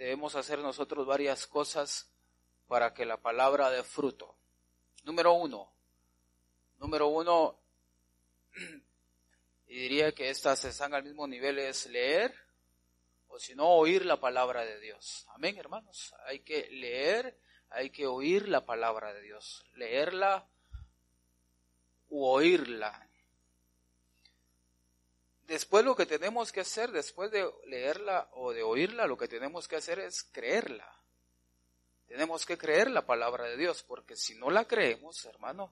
debemos hacer nosotros varias cosas para que la palabra dé fruto. Número uno, y diría que estas están al mismo nivel, es leer, o si no, oír la palabra de Dios. Amén, hermanos. Hay que leer, hay que oír la palabra de Dios. Leerla u oírla. Después lo que tenemos que hacer, después de leerla o de oírla, lo que tenemos que hacer es creerla. Tenemos que creer la palabra de Dios, porque si no la creemos, hermano,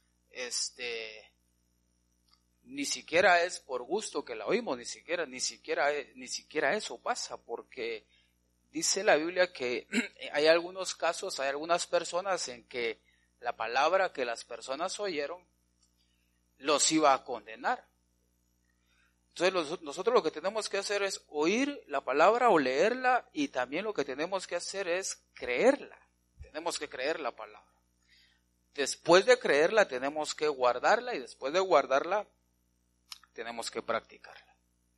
ni siquiera es por gusto que la oímos, ni siquiera eso pasa, porque dice la Biblia que hay algunos casos, hay algunas personas en que la palabra que las personas oyeron los iba a condenar. Entonces nosotros lo que tenemos que hacer es oír la palabra o leerla, y también lo que tenemos que hacer es creerla. Tenemos que creer la palabra. Después de creerla tenemos que guardarla, y después de guardarla tenemos que practicarla.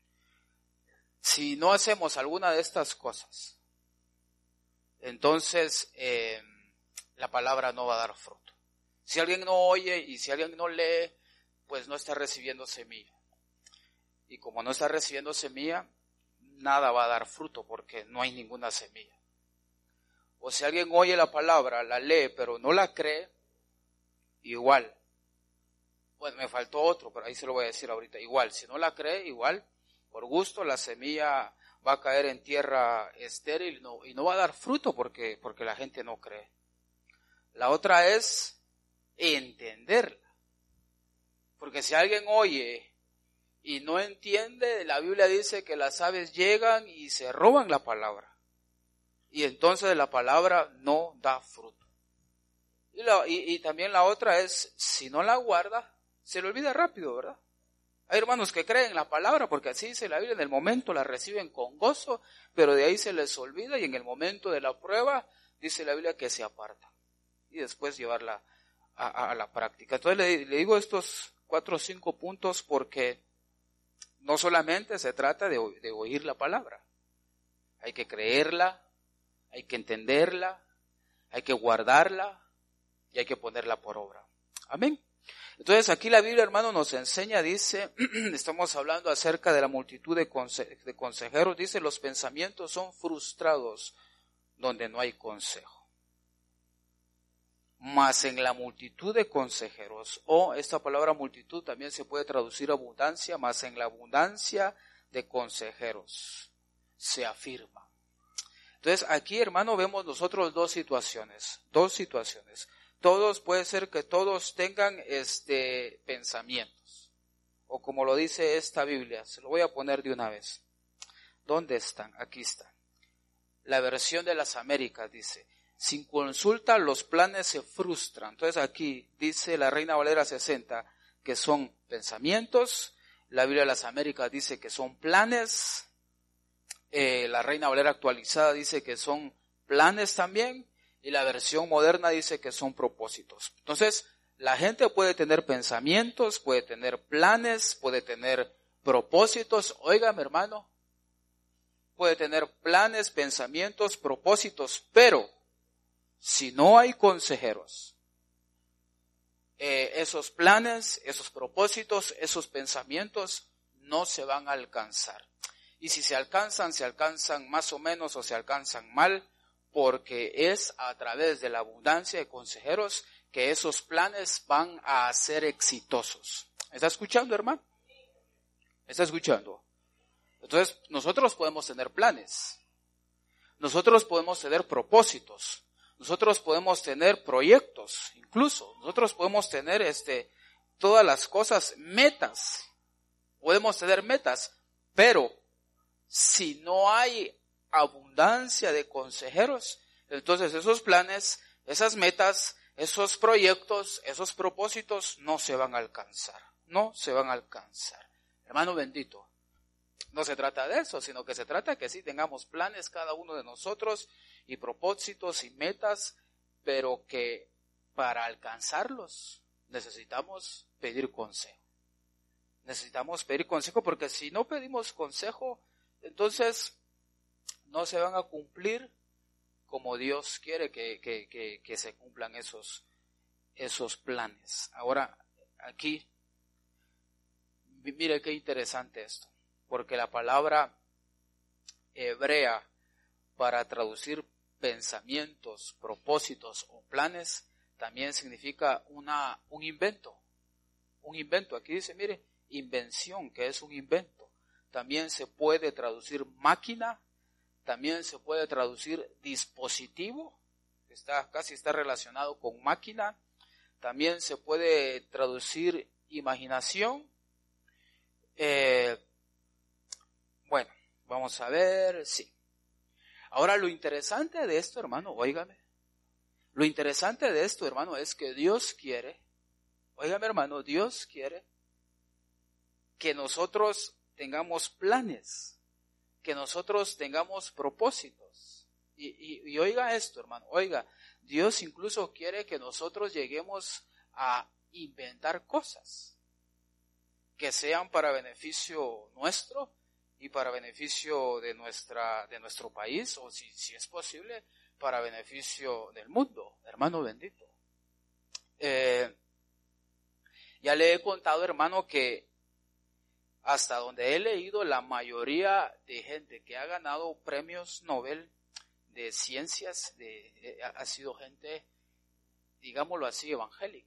Si no hacemos alguna de estas cosas, entonces la palabra no va a dar fruto. Si alguien no oye y si alguien no lee, pues no está recibiendo semilla. Y como no está recibiendo semilla, nada va a dar fruto porque no hay ninguna semilla. O si alguien oye la palabra, la lee, pero no la cree, igual. Bueno, me faltó otro, pero ahí se lo voy a decir ahorita. Igual, si no la cree, igual, por gusto, la semilla va a caer en tierra estéril y no va a dar fruto porque la gente no cree. La otra es entenderla. Porque si alguien oye y no entiende, la Biblia dice que las aves llegan y se roban la palabra. Y entonces la palabra no da fruto. Y también la otra es, si no la guarda, se le olvida rápido, ¿verdad? Hay hermanos que creen la palabra porque así dice la Biblia, en el momento la reciben con gozo, pero de ahí se les olvida y en el momento de la prueba dice la Biblia que se aparta. Y después llevarla a la práctica. Entonces le digo estos 4 o 5 puntos porque no solamente se trata de oír la palabra, hay que creerla, hay que entenderla, hay que guardarla y hay que ponerla por obra. Amén. Entonces aquí la Biblia, hermano, nos enseña, dice, estamos hablando acerca de la multitud de consejeros, dice, los pensamientos son frustrados donde no hay consejo. Mas en la multitud de consejeros, o esta palabra multitud también se puede traducir abundancia, mas en la abundancia de consejeros se afirma. Entonces aquí, hermano, vemos nosotros dos situaciones. Puede ser que todos tengan pensamientos, o como lo dice esta Biblia, se lo voy a poner de una vez. ¿Dónde están? Aquí están. La versión de las Américas dice, sin consulta los planes se frustran. Entonces aquí dice la Reina Valera 60 que son pensamientos, la Biblia de las Américas dice que son planes, la Reina Valera actualizada dice que son planes también, y la versión moderna dice que son propósitos. Entonces, la gente puede tener pensamientos, puede tener planes, puede tener propósitos. Óigame, hermano, puede tener planes, pensamientos, propósitos, pero si no hay consejeros, esos planes, esos propósitos, esos pensamientos no se van a alcanzar. Y si se alcanzan más o menos o se alcanzan mal, porque es a través de la abundancia de consejeros que esos planes van a ser exitosos. ¿Está escuchando, hermano? ¿Está escuchando? Entonces, nosotros podemos tener planes. Nosotros podemos tener propósitos. Nosotros podemos tener proyectos, incluso. Nosotros podemos tener todas las cosas, metas. Podemos tener metas, pero si no hay abundancia de consejeros, entonces esos planes, esas metas, esos proyectos, esos propósitos no se van a alcanzar. No se van a alcanzar. Hermano bendito, no se trata de eso, sino que se trata que sí tengamos planes cada uno de nosotros y propósitos y metas, pero que para alcanzarlos necesitamos pedir consejo. Necesitamos pedir consejo porque si no pedimos consejo, entonces no se van a cumplir como Dios quiere que se cumplan esos planes. Ahora, aquí, mire qué interesante esto, porque la palabra hebrea para traducir pensamientos, propósitos o planes también significa un invento. Un invento, aquí dice, mire, invención, que es un invento. También se puede traducir máquina, también se puede traducir dispositivo, que casi está relacionado con máquina. También se puede traducir imaginación. Bueno, vamos a ver, sí. Ahora lo interesante de esto, hermano, óigame. Lo interesante de esto, hermano, es que Dios quiere, óigame hermano, Dios quiere que nosotros tengamos planes, que nosotros tengamos propósitos. Y oiga esto, hermano, oiga, Dios incluso quiere que nosotros lleguemos a inventar cosas que sean para beneficio nuestro y para beneficio de nuestro país, o si es posible, para beneficio del mundo, hermano bendito. Ya le he contado, hermano, que hasta donde he leído, la mayoría de gente que ha ganado premios Nobel de ciencias ha sido gente, digámoslo así, evangélica.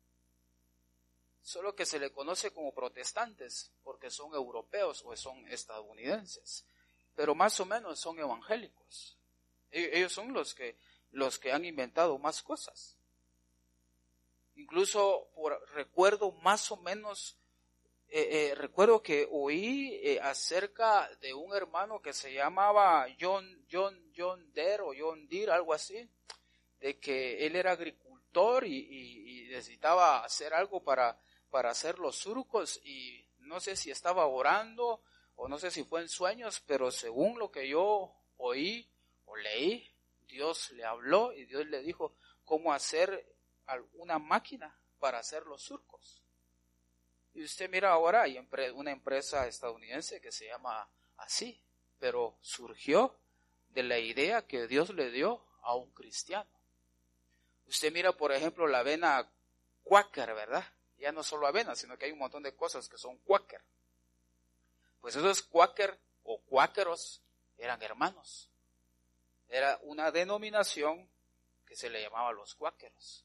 Solo que se le conoce como protestantes porque son europeos o son estadounidenses, pero más o menos son evangélicos. Ellos son los que han inventado más cosas. Incluso recuerdo más o menos, recuerdo que oí acerca de un hermano que se llamaba John Deere o John Deere, algo así, de que él era agricultor y necesitaba hacer algo para hacer los surcos, y no sé si estaba orando o no sé si fue en sueños, pero según lo que yo oí o leí, Dios le habló y Dios le dijo cómo hacer una máquina para hacer los surcos. Y usted mira ahora, hay una empresa estadounidense que se llama así, pero surgió de la idea que Dios le dio a un cristiano. Usted mira, por ejemplo, la avena Quaker, ¿verdad? Ya no solo avena, sino que hay un montón de cosas que son Quaker. Pues esos Quaker o cuáqueros eran hermanos. Era una denominación que se le llamaba los cuáqueros.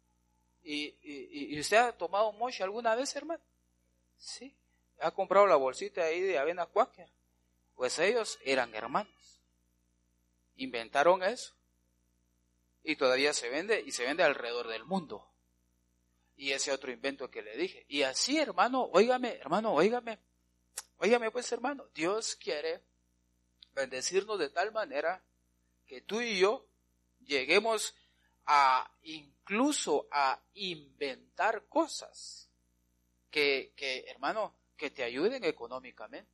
¿Y usted ha tomado moche alguna vez, hermano? Sí. ¿Ha comprado la bolsita ahí de avena Quaker? Pues ellos eran hermanos. Inventaron eso. Y todavía se vende, y se vende alrededor del mundo. Y ese otro invento que le dije. Y así, hermano, óigame, pues, hermano, Dios quiere bendecirnos de tal manera que tú y yo lleguemos incluso a inventar cosas que, hermano, que te ayuden económicamente.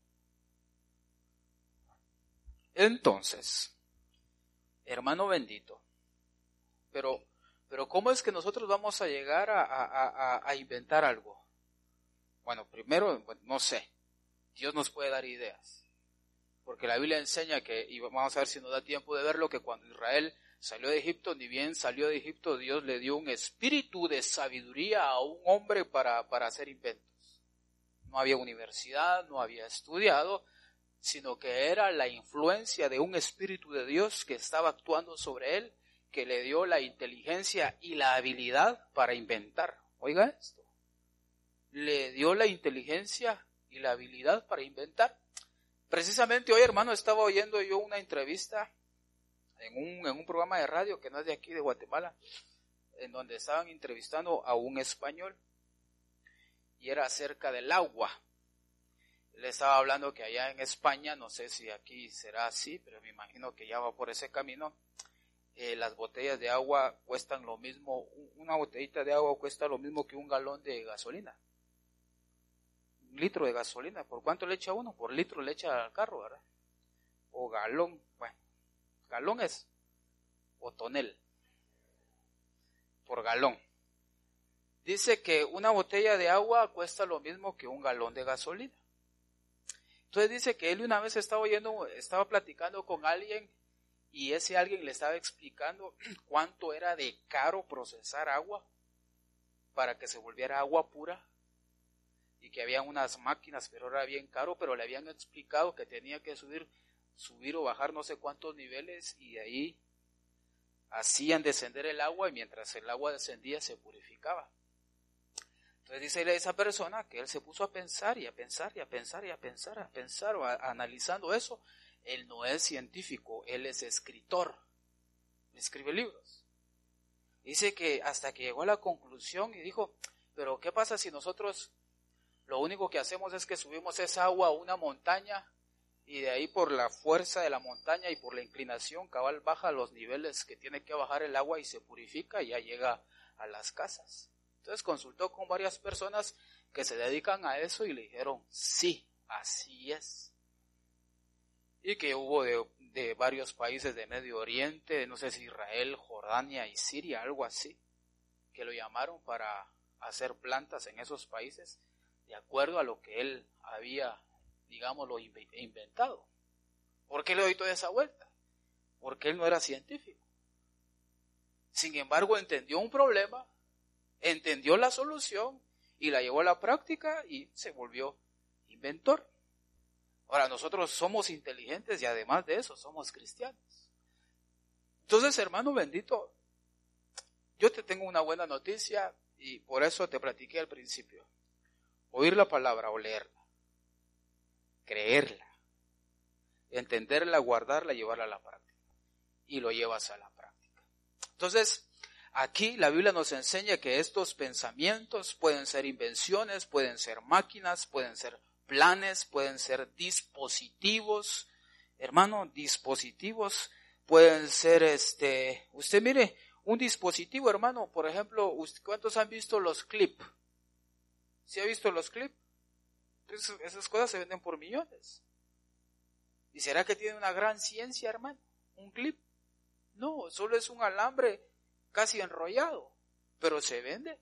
Entonces, hermano bendito, pero ¿cómo es que nosotros vamos a llegar a inventar algo? Bueno, primero, no sé, Dios nos puede dar ideas, porque la Biblia enseña que, y vamos a ver si nos da tiempo de verlo, que cuando Israel salió de Egipto, ni bien salió de Egipto, Dios le dio un espíritu de sabiduría a un hombre para hacer inventos. No había universidad, no había estudiado, sino que era la influencia de un espíritu de Dios que estaba actuando sobre él, que le dio la inteligencia y la habilidad para inventar. Oiga esto. Le dio la inteligencia y la habilidad para inventar. Precisamente hoy, hermano, estaba oyendo yo una entrevista en un programa de radio que no es de aquí, de Guatemala, en donde estaban entrevistando a un español, y era acerca del agua. Le estaba hablando que allá en España, no sé si aquí será así, pero me imagino que ya va por ese camino, las botellas de agua cuestan lo mismo, una botellita de agua cuesta lo mismo que un galón de gasolina. Un litro de gasolina, ¿por cuánto le echa uno? Por litro le echa al carro, ¿verdad? O galón, bueno, galón es, o tonel, por galón. Dice que una botella de agua cuesta lo mismo que un galón de gasolina. Entonces dice que él una vez estaba platicando con alguien y ese alguien le estaba explicando cuánto era de caro procesar agua para que se volviera agua pura y que había unas máquinas, pero era bien caro, pero le habían explicado que tenía que subir o bajar no sé cuántos niveles y de ahí hacían descender el agua y mientras el agua descendía se purificaba. Entonces dice esa persona que él se puso a pensar y a pensar y a pensar y a pensar, analizando eso. Él no es científico, él es escritor, escribe libros. Dice que hasta que llegó a la conclusión y dijo, pero ¿qué pasa si nosotros lo único que hacemos es que subimos esa agua a una montaña y de ahí por la fuerza de la montaña y por la inclinación cabal baja los niveles que tiene que bajar el agua y se purifica y ya llega a las casas? Entonces consultó con varias personas que se dedican a eso y le dijeron, sí, así es. Y que hubo de varios países de Medio Oriente, no sé si Israel, Jordania y Siria, algo así, que lo llamaron para hacer plantas en esos países de acuerdo a lo que él había, digámoslo, inventado. ¿Por qué le doy toda esa vuelta? Porque él no era científico. Sin embargo, entendió un problema, entendió la solución y la llevó a la práctica y se volvió inventor. Ahora, nosotros somos inteligentes y además de eso somos cristianos. Entonces, hermano bendito, yo te tengo una buena noticia y por eso te platiqué al principio. Oír la palabra o leerla, creerla, entenderla, guardarla, llevarla a la práctica. Y lo llevas a la práctica. Entonces, aquí la Biblia nos enseña que estos pensamientos pueden ser invenciones, pueden ser máquinas, pueden ser planes, pueden ser dispositivos. Hermano, dispositivos pueden ser usted mire, un dispositivo, hermano, por ejemplo, ¿cuántos han visto los clips? ¿Sí ha visto los clips? Esas cosas se venden por millones. ¿Y será que tiene una gran ciencia, hermano? ¿Un clip? No, solo es un alambre casi enrollado, pero se vende.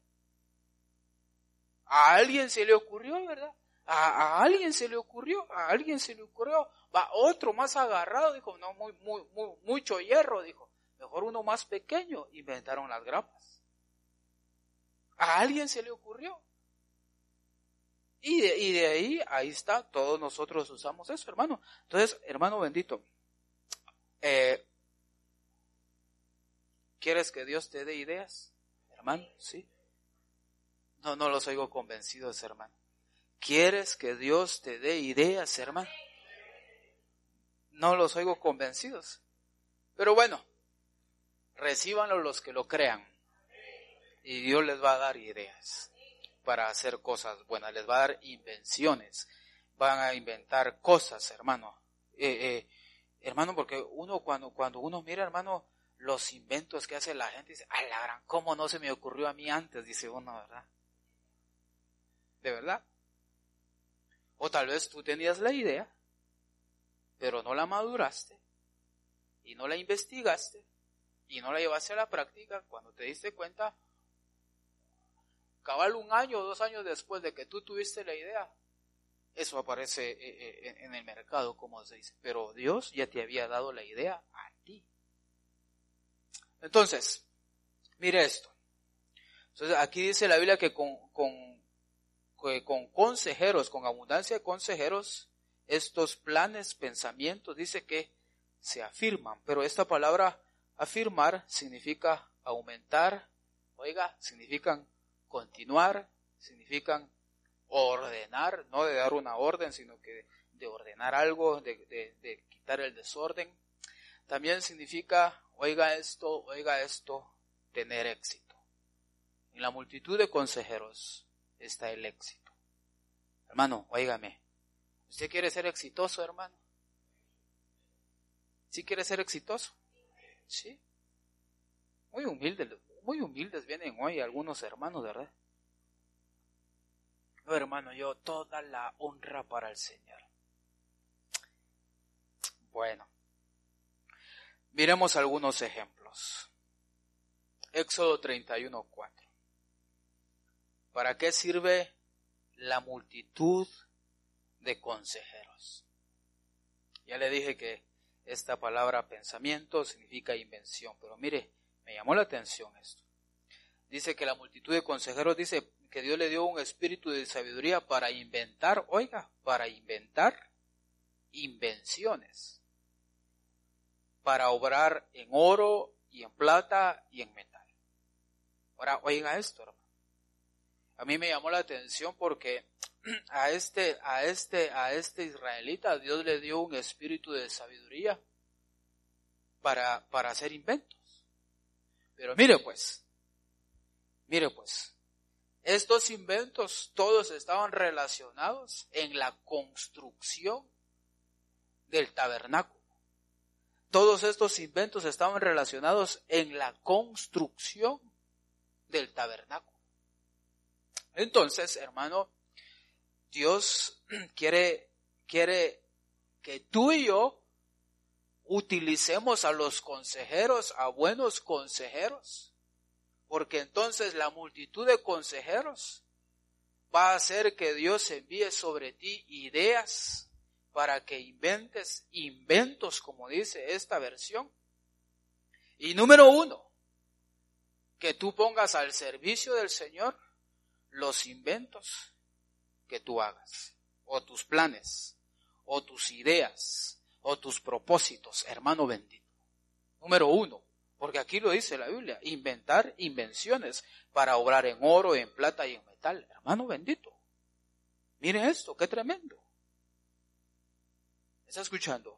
A alguien se le ocurrió, ¿verdad? A alguien se le ocurrió, va otro más agarrado, dijo, no, mucho hierro, dijo, mejor uno más pequeño, inventaron las grapas. A alguien se le ocurrió. Y de ahí está, todos nosotros usamos eso, hermano. Entonces, hermano bendito, ¿quieres que Dios te dé ideas, hermano? ¿Sí? No los oigo convencidos, hermano. ¿Quieres que Dios te dé ideas, hermano? No los oigo convencidos. Pero bueno, recíbanlo los que lo crean. Y Dios les va a dar ideas para hacer cosas buenas. Les va a dar invenciones. Van a inventar cosas, hermano. Hermano, porque cuando uno mira, hermano, los inventos que hace la gente, dice, ¡ay, la gran! ¿Cómo no se me ocurrió a mí antes? Dice uno, ¿verdad? ¿De verdad? O tal vez tú tenías la idea, pero no la maduraste, y no la investigaste, y no la llevaste a la práctica. Cuando te diste cuenta, cabal 1 año o 2 años después de que tú tuviste la idea, eso aparece en el mercado, como se dice. Pero Dios ya te había dado la idea a ti. Entonces, mire esto. Entonces, aquí dice la Biblia que con consejeros, con abundancia de consejeros, estos planes, pensamientos, dice que se afirman. Pero esta palabra afirmar significa aumentar, significan continuar, significan ordenar, no de dar una orden, sino que de ordenar algo, de quitar el desorden. También significa, oiga esto, tener éxito. En la multitud de consejeros está el éxito. Hermano, óigame, ¿usted quiere ser exitoso, hermano? ¿Sí quiere ser exitoso? Sí. Muy humildes vienen hoy algunos hermanos, ¿verdad? No, hermano, yo toda la honra para el Señor. Bueno, miremos algunos ejemplos. Éxodo 31:4. ¿Para qué sirve la multitud de consejeros. Ya le dije que esta palabra pensamiento significa invención, pero mire, me llamó la atención esto. Dice que la multitud de consejeros, dice que Dios le dio un espíritu de sabiduría para inventar, para inventar invenciones, para obrar en oro y en plata y en metal. Ahora, oiga esto, hermano. A mí me llamó la atención porque a este israelita Dios le dio un espíritu de sabiduría para hacer inventos. Pero mire pues, estos inventos todos estaban relacionados en la construcción del tabernáculo. Todos estos inventos estaban relacionados en la construcción del tabernáculo. Entonces, hermano, Dios quiere que tú y yo utilicemos a los consejeros, a buenos consejeros, porque entonces la multitud de consejeros va a hacer que Dios envíe sobre ti ideas para que inventes inventos, como dice esta versión. Y número 1, que tú pongas al servicio del Señor los inventos que tú hagas, o tus planes, o tus ideas, o tus propósitos, hermano bendito. Número 1, porque aquí lo dice la Biblia, inventar invenciones para obrar en oro, en plata y en metal. Hermano bendito, miren esto, qué tremendo. ¿Está escuchando?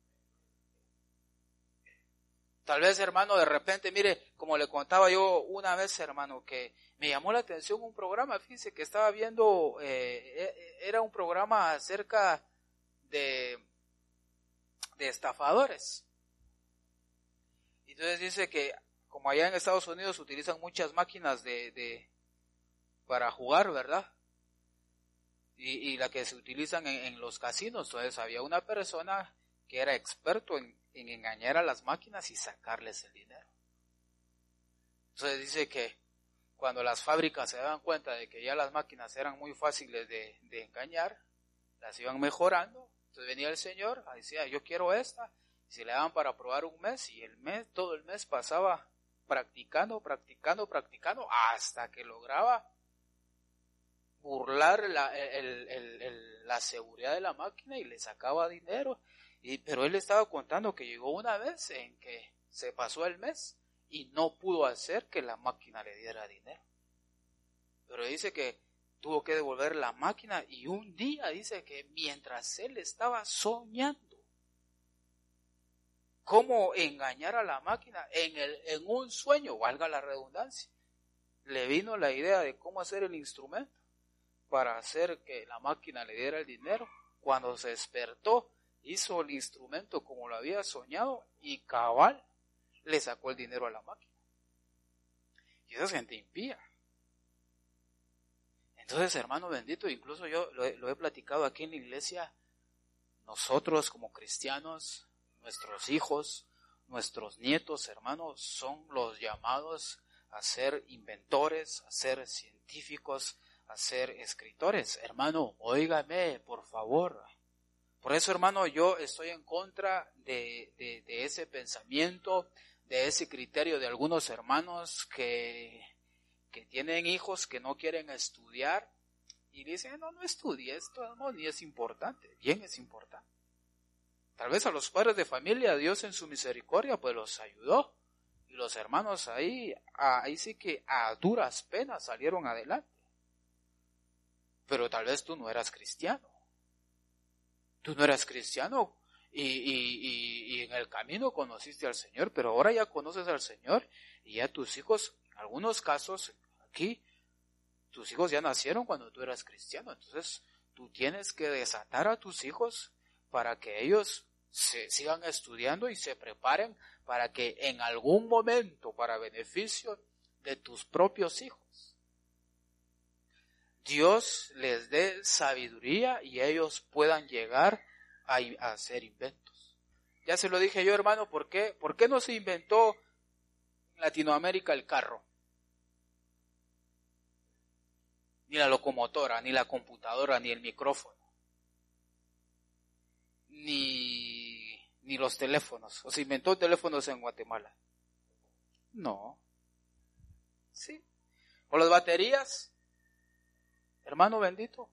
Tal vez, hermano, de repente, mire, como le contaba yo una vez, hermano, que me llamó la atención un programa, fíjese, que estaba viendo, era un programa acerca de estafadores. Entonces dice que, como allá en Estados Unidos utilizan muchas máquinas para jugar, ¿verdad? Y la que se utilizan en los casinos. Entonces había una persona que era experto en engañar a las máquinas y sacarles el dinero. Entonces dice que cuando las fábricas se daban cuenta de que ya las máquinas eran muy fáciles de engañar, las iban mejorando. Entonces venía el señor, decía, yo quiero esta, y se le daban para probar un mes, y todo el mes pasaba practicando, hasta que lograba burlar la seguridad de la máquina y le sacaba dinero. Pero él estaba contando que llegó una vez en que se pasó el mes y no pudo hacer que la máquina le diera dinero. Pero dice que tuvo que devolver la máquina, y un día dice que mientras él estaba soñando cómo engañar a la máquina, en un sueño, valga la redundancia, le vino la idea de cómo hacer el instrumento para hacer que la máquina le diera el dinero. Cuando se despertó, hizo el instrumento como lo había soñado y cabal le sacó el dinero a la máquina. Y esa es gente impía. Entonces, hermano bendito, incluso yo lo he platicado aquí en la iglesia, nosotros como cristianos, nuestros hijos, nuestros nietos, hermanos, son los llamados a ser inventores, a ser científicos, a ser escritores. Hermano, óigame, por favor. Por eso, hermano, yo estoy en contra de ese pensamiento, de ese criterio de algunos hermanos que tienen hijos que no quieren estudiar y dicen, no estudie esto, no, ni es importante. Bien, es importante. Tal vez a los padres de familia, Dios en su misericordia, pues los ayudó. Y los hermanos ahí sí que a duras penas salieron adelante. Pero tal vez tú no eras cristiano. Tú no eras cristiano y en el camino conociste al Señor, pero ahora ya conoces al Señor y ya tus hijos, en algunos casos aquí, tus hijos ya nacieron cuando tú eras cristiano. Entonces tú tienes que desatar a tus hijos para que ellos se sigan estudiando y se preparen para que en algún momento, para beneficio de tus propios hijos, Dios les dé sabiduría y ellos puedan llegar a hacer inventos. Ya se lo dije yo, hermano, ¿por qué no se inventó en Latinoamérica el carro? Ni la locomotora, ni la computadora, ni el micrófono. ni los teléfonos. ¿O se inventó teléfonos en Guatemala? No. ¿Sí? ¿O las baterías? Hermano bendito.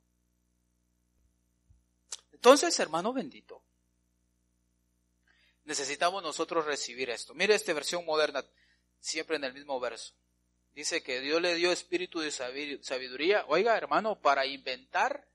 Entonces, hermano bendito, necesitamos nosotros recibir esto. Mire esta versión moderna, siempre en el mismo verso. Dice que Dios le dio espíritu de sabiduría, oiga hermano, para inventar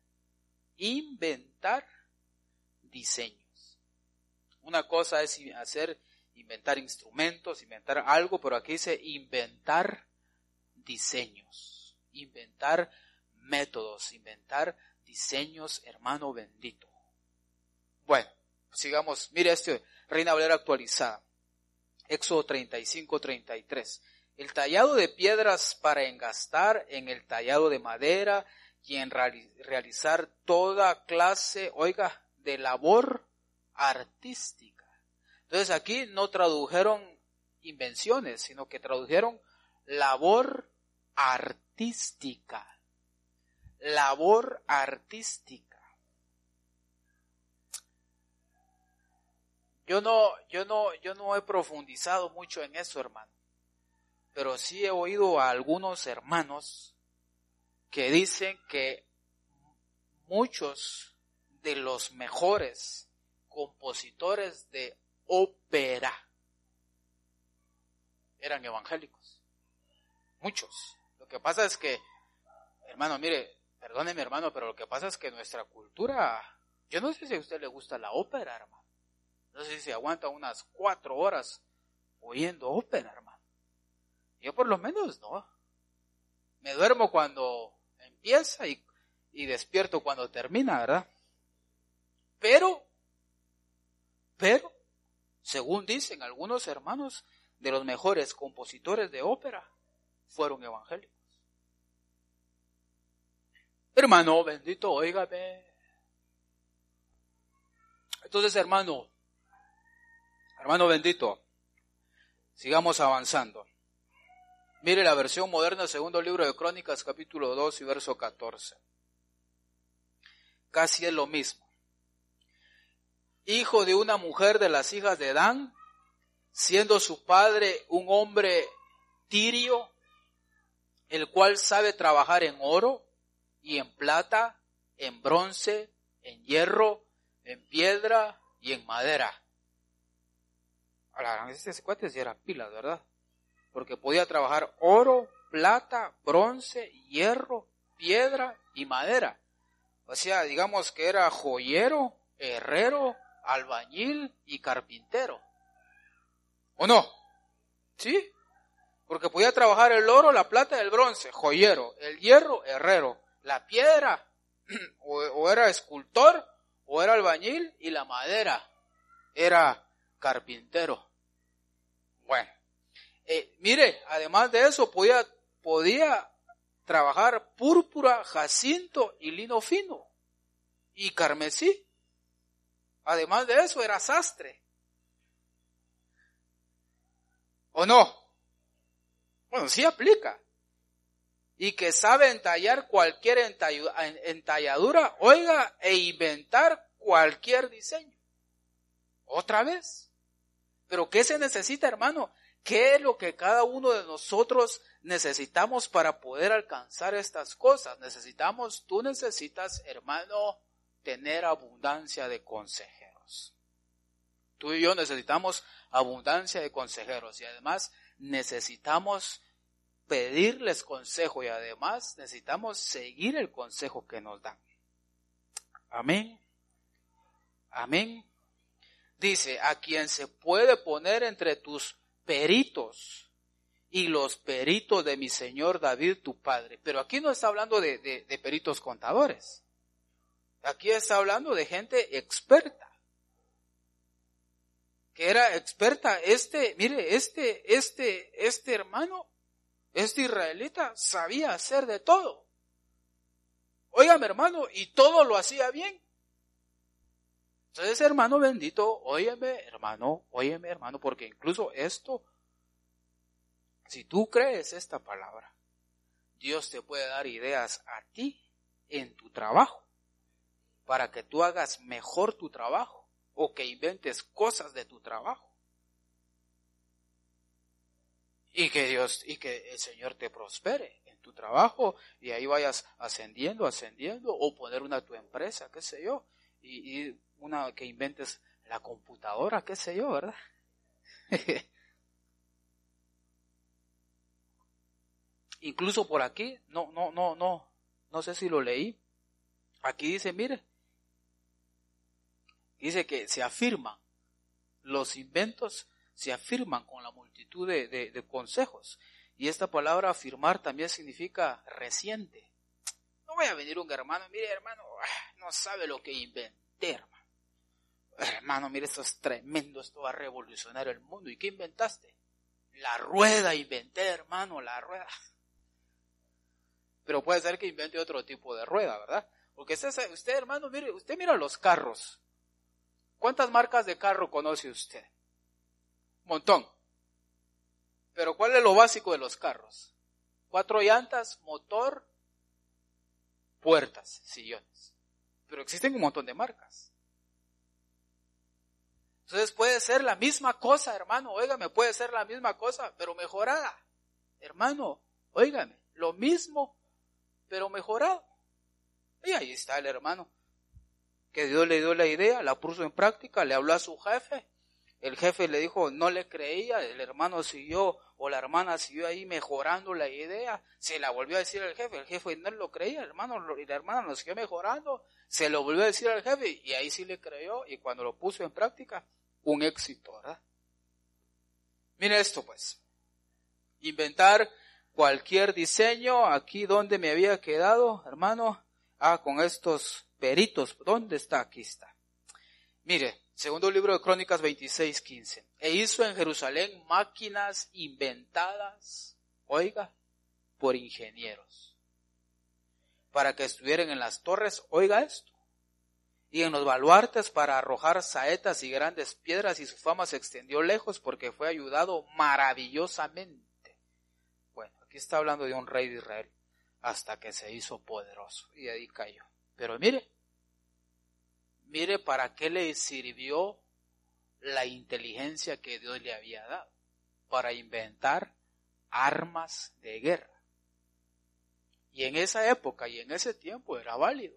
diseños. Una cosa es inventar instrumentos, inventar algo, pero aquí dice inventar diseños, inventar métodos, inventar diseños, hermano bendito. Bueno, sigamos. Mire Reina Valera actualizada. Éxodo 35:33. El tallado de piedras para engastar en el tallado de madera y en realizar toda clase, oiga, de labor artística. Entonces aquí no tradujeron invenciones, sino que tradujeron labor artística. Labor artística. Yo no he profundizado mucho en eso, hermano. Pero sí he oído a algunos hermanos que dicen que muchos de los mejores compositores de ópera eran evangélicos. Muchos. Lo que pasa es que, hermano, mire, perdóneme hermano, pero lo que pasa es que nuestra cultura, yo no sé si a usted le gusta la ópera, hermano. No sé si se aguanta unas 4 horas oyendo ópera, hermano. Yo por lo menos no. Me duermo cuando empieza y despierto cuando termina, ¿verdad? Pero, según dicen algunos hermanos, de los mejores compositores de ópera fueron evangélicos. Hermano bendito, óigame. Entonces, hermano bendito, sigamos avanzando. Mire la versión moderna, segundo libro de Crónicas, capítulo 2 y verso 14. Casi es lo mismo. Hijo de una mujer de las hijas de Dan, siendo su padre un hombre tirio, el cual sabe trabajar en oro y en plata, en bronce, en hierro, en piedra y en madera. Ahora, este cuate sí era pilas, ¿verdad? Porque podía trabajar oro, plata, bronce, hierro, piedra y madera. O sea, digamos que era joyero, herrero, albañil y carpintero. ¿O no? ¿Sí? Porque podía trabajar el oro, la plata y el bronce, joyero, el hierro, herrero, la piedra, o era escultor, o era albañil, y la madera era carpintero. Bueno. Mire, además de eso podía trabajar púrpura, jacinto y lino fino y carmesí. Además de eso era sastre. ¿O no? Bueno, sí aplica. Y que sabe entallar cualquier entalladura, oiga, e inventar cualquier diseño. Otra vez. ¿Pero qué se necesita, hermano? ¿Qué es lo que cada uno de nosotros necesitamos para poder alcanzar estas cosas? Tú necesitas, hermano, tener abundancia de consejeros. Tú y yo necesitamos abundancia de consejeros y además necesitamos pedirles consejo y además necesitamos seguir el consejo que nos dan. Amén. Amén. Dice, a quien se puede poner entre tus peritos y los peritos de mi señor David tu padre. Pero aquí no está hablando de peritos contadores. Aquí está hablando de gente experta. Que era experta. Mire, este hermano, este israelita sabía hacer de todo. Óigame hermano, y todo lo hacía bien. Entonces, hermano bendito, óyeme hermano, porque incluso esto, si tú crees esta palabra, Dios te puede dar ideas a ti en tu trabajo, para que tú hagas mejor tu trabajo o que inventes cosas de tu trabajo. Y que el Señor te prospere en tu trabajo y ahí vayas ascendiendo, o poner una tu empresa, qué sé yo, y una que inventes la computadora, qué sé yo, ¿verdad? Incluso por aquí, no sé si lo leí. Aquí dice, mire, dice que se afirman, los inventos se afirman con la multitud de consejos. Y esta palabra afirmar también significa reciente. No voy a venir un hermano, mire hermano, no sabe lo que inventé, hermano. Hermano, mire, esto es tremendo, esto va a revolucionar el mundo. ¿Y qué inventaste? La rueda inventé, hermano, la rueda. Pero puede ser que invente otro tipo de rueda, ¿verdad? Porque usted hermano, mire, usted mira los carros. ¿Cuántas marcas de carro conoce usted? Un montón. Pero ¿cuál es lo básico de los carros? 4 llantas, motor, puertas, sillones. Pero existen un montón de marcas. Entonces puede ser la misma cosa, hermano, óigame, puede ser la misma cosa, pero mejorada. Hermano, óigame, lo mismo, pero mejorado. Y ahí está el hermano, que Dios le dio la idea, la puso en práctica, le habló a su jefe. El jefe le dijo, no le creía, el hermano siguió, o la hermana siguió ahí mejorando la idea, se la volvió a decir al jefe, el jefe no lo creía, el hermano y la hermana lo siguió mejorando, se lo volvió a decir al jefe, y ahí sí le creyó, y cuando lo puso en práctica, un éxito, ¿verdad? Mire esto pues, inventar cualquier diseño, aquí donde me había quedado, hermano, con estos peritos, ¿dónde está? Aquí está. Mire, segundo libro de Crónicas 26:15. E hizo en Jerusalén máquinas inventadas, oiga, por ingenieros, para que estuvieran en las torres, oiga esto, y en los baluartes para arrojar saetas y grandes piedras, y su fama se extendió lejos porque fue ayudado maravillosamente. Bueno, aquí está hablando de un rey de Israel, hasta que se hizo poderoso, y ahí cayó. Pero mire para qué le sirvió la inteligencia que Dios le había dado, para inventar armas de guerra. Y en esa época y en ese tiempo era válido.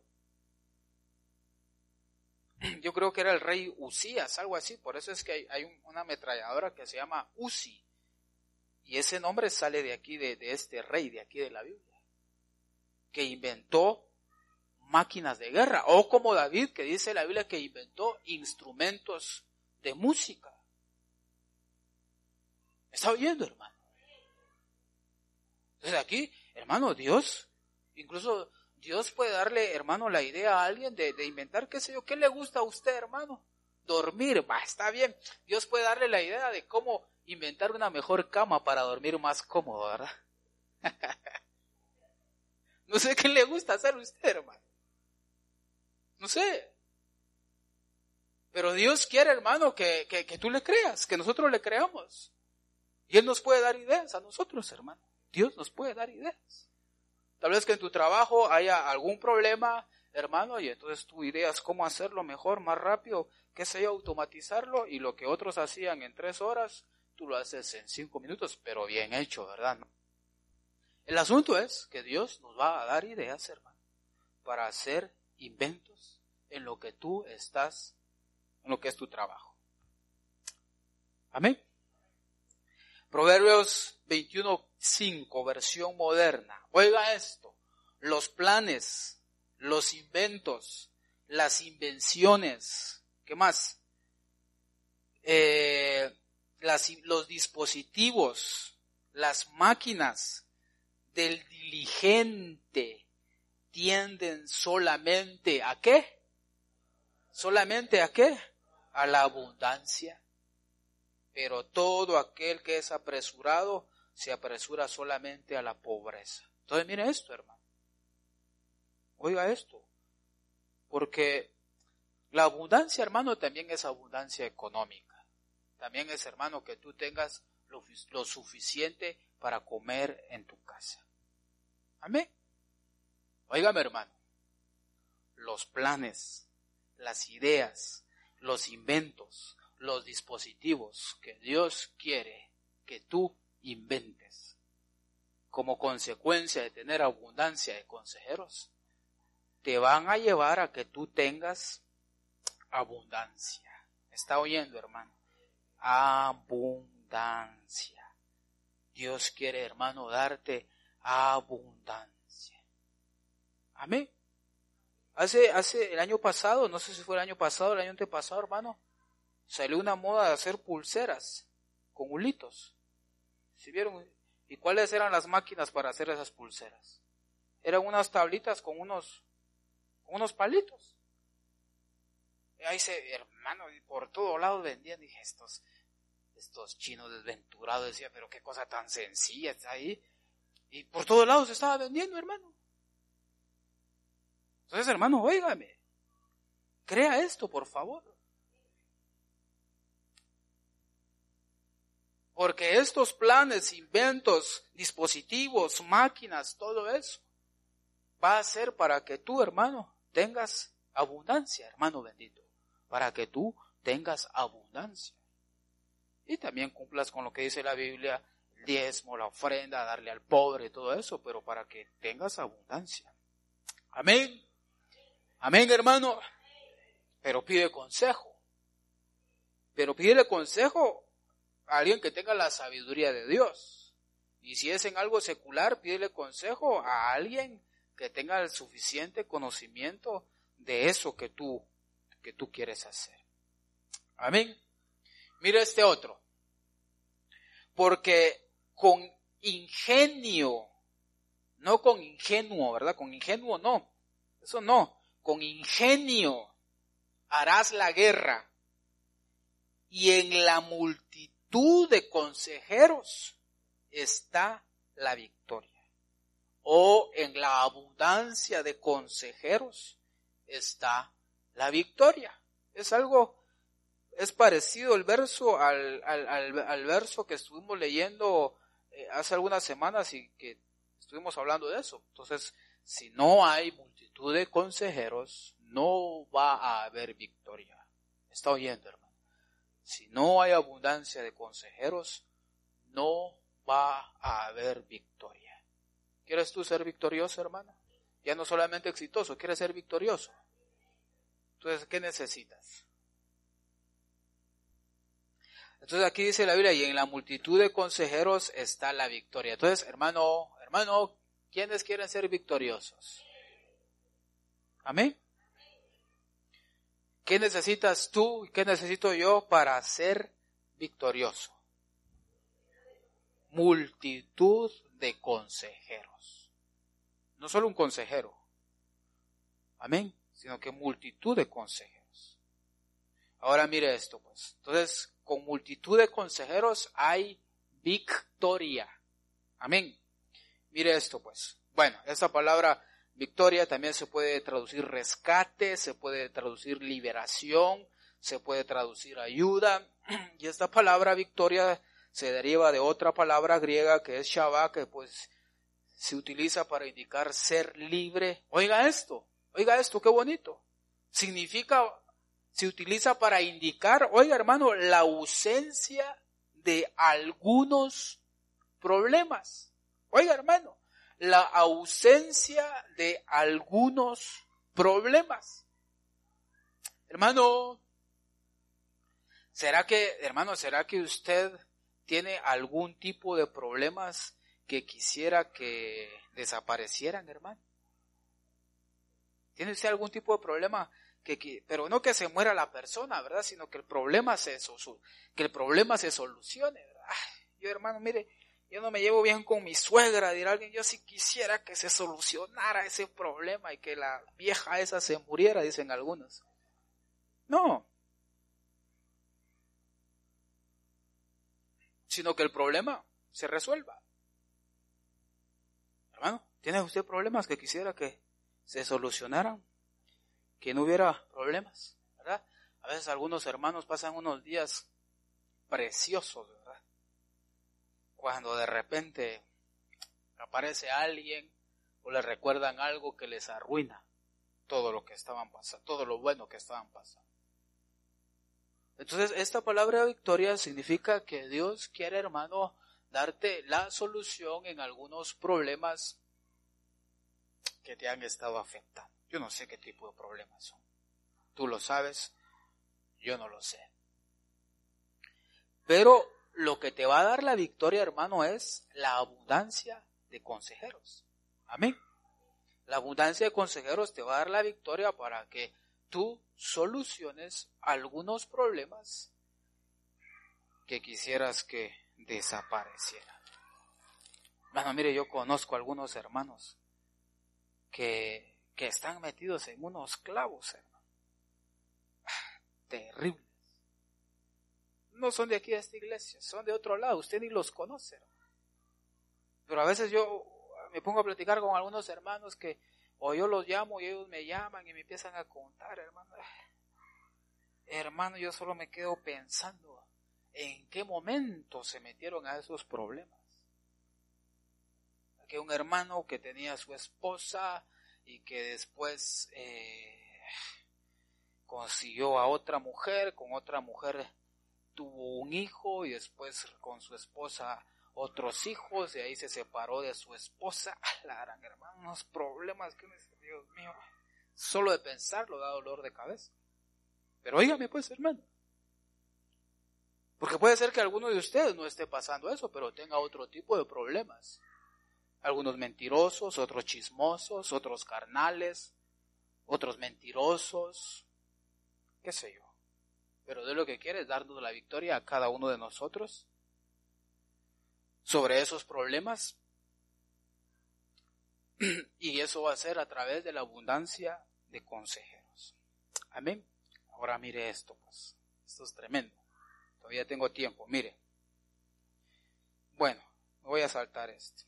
Yo creo que era el rey Usías, algo así, por eso es que hay una ametralladora que se llama Uzi. Y ese nombre sale de aquí, de este rey, de aquí de la Biblia, que inventó máquinas de guerra, o como David, que dice la Biblia que inventó instrumentos de música. ¿Me está oyendo, hermano? Entonces aquí, hermano, incluso Dios puede darle, hermano, la idea a alguien de inventar, qué sé yo, ¿qué le gusta a usted, hermano? Dormir, está bien. Dios puede darle la idea de cómo inventar una mejor cama para dormir más cómodo, ¿verdad? No sé qué le gusta hacer a usted, hermano. No sé. Pero Dios quiere, hermano, que tú le creas, que nosotros le creamos. Y Él nos puede dar ideas a nosotros, hermano. Dios nos puede dar ideas. Tal vez que en tu trabajo haya algún problema, hermano, y entonces tú ideas cómo hacerlo mejor, más rápido, qué sé yo, automatizarlo, y lo que otros hacían en 3 horas, tú lo haces en 5 minutos, pero bien hecho, ¿verdad? El asunto es que Dios nos va a dar ideas, hermano, para hacer inventos en lo que tú estás, en lo que es tu trabajo. Amén. Proverbios 21:5, versión moderna. Oiga esto, los planes, los inventos, las invenciones, ¿qué más? Los dispositivos, las máquinas del diligente tienden solamente ¿a qué? ¿Solamente a qué? A la abundancia. Pero todo aquel que es apresurado se apresura solamente a la pobreza. Entonces mire esto, hermano. Oiga esto. Porque la abundancia, hermano, también es abundancia económica. También es, hermano, que tú tengas lo suficiente para comer en tu casa. Amén. Óigame, hermano. Los planes, las ideas, los inventos, los dispositivos que Dios quiere que tú inventes como consecuencia de tener abundancia de consejeros, te van a llevar a que tú tengas abundancia. ¿Está oyendo, hermano? Abundancia. Dios quiere, hermano, darte abundancia. Amén. Hace el año pasado, no sé si fue el año pasado, el año antepasado, hermano, salió una moda de hacer pulseras con hulitos. ¿Sí vieron? ¿Y cuáles eran las máquinas para hacer esas pulseras? Eran unas tablitas con unos palitos. Y ahí hermano, y por todos lados vendían. Dije, estos chinos desventurados, decía, pero qué cosa tan sencilla está ahí. Y por todos lados se estaba vendiendo, hermano. Entonces, hermano, óigame, crea esto, por favor. Porque estos planes, inventos, dispositivos, máquinas, todo eso, va a ser para que tú, hermano, tengas abundancia, hermano bendito. Para que tú tengas abundancia. Y también cumplas con lo que dice la Biblia, el diezmo, la ofrenda, darle al pobre, todo eso, pero para que tengas abundancia. Amén. Amén, hermano. Pero pide consejo. Pero pídele consejo a alguien que tenga la sabiduría de Dios. Y si es en algo secular, pídele consejo a alguien que tenga el suficiente conocimiento de eso que tú quieres hacer. Amén. Mira este otro. Porque con ingenio, no con ingenuo, ¿verdad? Con ingenuo no. Eso no. Con ingenio harás la guerra. Y en la multitud de consejeros está la victoria. O en la abundancia de consejeros está la victoria. Es parecido el verso al verso que estuvimos leyendo hace algunas semanas y que estuvimos hablando de eso. Entonces, si no hay multitud de consejeros, no va a haber victoria. ¿Está oyendo, hermano? Si no hay abundancia de consejeros, no va a haber victoria. ¿Quieres tú ser victorioso, hermano? Ya no solamente exitoso, ¿quieres ser victorioso? Entonces, ¿qué necesitas? Entonces aquí dice la Biblia, y en la multitud de consejeros está la victoria. Entonces, hermano, ¿quiénes quieren ser victoriosos? ¿Amén? ¿Qué necesitas tú y qué necesito yo para ser victorioso? Multitud de consejeros. No solo un consejero. Amén. Sino que multitud de consejeros. Ahora mire esto, pues. Entonces, con multitud de consejeros hay victoria. Amén. Mire esto, pues. Bueno, esta palabra victoria también se puede traducir rescate, se puede traducir liberación, se puede traducir ayuda. Y esta palabra victoria se deriva de otra palabra griega que es shabbat, que pues se utiliza para indicar ser libre. Oiga esto, qué bonito. Se utiliza para indicar, oiga hermano, la ausencia de algunos problemas. Oiga hermano, la ausencia de algunos problemas. Hermano, ¿será que usted tiene algún tipo de problemas que quisiera que desaparecieran, hermano? ¿Tiene usted algún tipo de problema pero no que se muera la persona, ¿verdad? Sino que el problema se solucione, ¿verdad? Ay, yo, hermano, mire, yo no me llevo bien con mi suegra, dirá alguien, yo sí quisiera que se solucionara ese problema y que la vieja esa se muriera, dicen algunos. No. Sino que el problema se resuelva. Hermano, ¿tiene usted problemas que quisiera que se solucionaran? Que no hubiera problemas, ¿verdad? A veces algunos hermanos pasan unos días preciosos, ¿verdad? Cuando de repente aparece alguien o les recuerdan algo que les arruina todo lo que estaban pasando, todo lo bueno que estaban pasando. Entonces, esta palabra victoria significa que Dios quiere, hermano, darte la solución en algunos problemas que te han estado afectando. Yo no sé qué tipo de problemas son. Tú lo sabes, yo no lo sé. Pero lo que te va a dar la victoria, hermano, es la abundancia de consejeros. Amén. La abundancia de consejeros te va a dar la victoria para que tú soluciones algunos problemas que quisieras que desaparecieran. Bueno, mire, yo conozco algunos hermanos que están metidos en unos clavos, hermano. Terribles. No son de aquí de esta iglesia, son de otro lado, usted ni los conoce, hermano. Pero a veces yo me pongo a platicar con algunos hermanos que o yo los llamo y ellos me llaman y me empiezan a contar, hermano. Hermano, yo solo me quedo pensando en qué momento se metieron a esos problemas. Aquí un hermano que tenía a su esposa y que después consiguió a otra mujer, con otra mujer tuvo un hijo y después con su esposa otros hijos y ahí se separó de su esposa. La gran hermano, unos problemas que, Dios mío, solo de pensarlo da dolor de cabeza. Pero óigame pues, hermano, porque puede ser que alguno de ustedes no esté pasando eso, pero tenga otro tipo de problemas. Algunos mentirosos, otros chismosos, otros carnales, otros mentirosos, qué sé yo. Pero Dios lo que quiere es darnos la victoria a cada uno de nosotros sobre esos problemas. Y eso va a ser a través de la abundancia de consejeros. Amén. Ahora mire esto, pues. Esto es tremendo. Todavía tengo tiempo, mire. Bueno, me voy a saltar esto.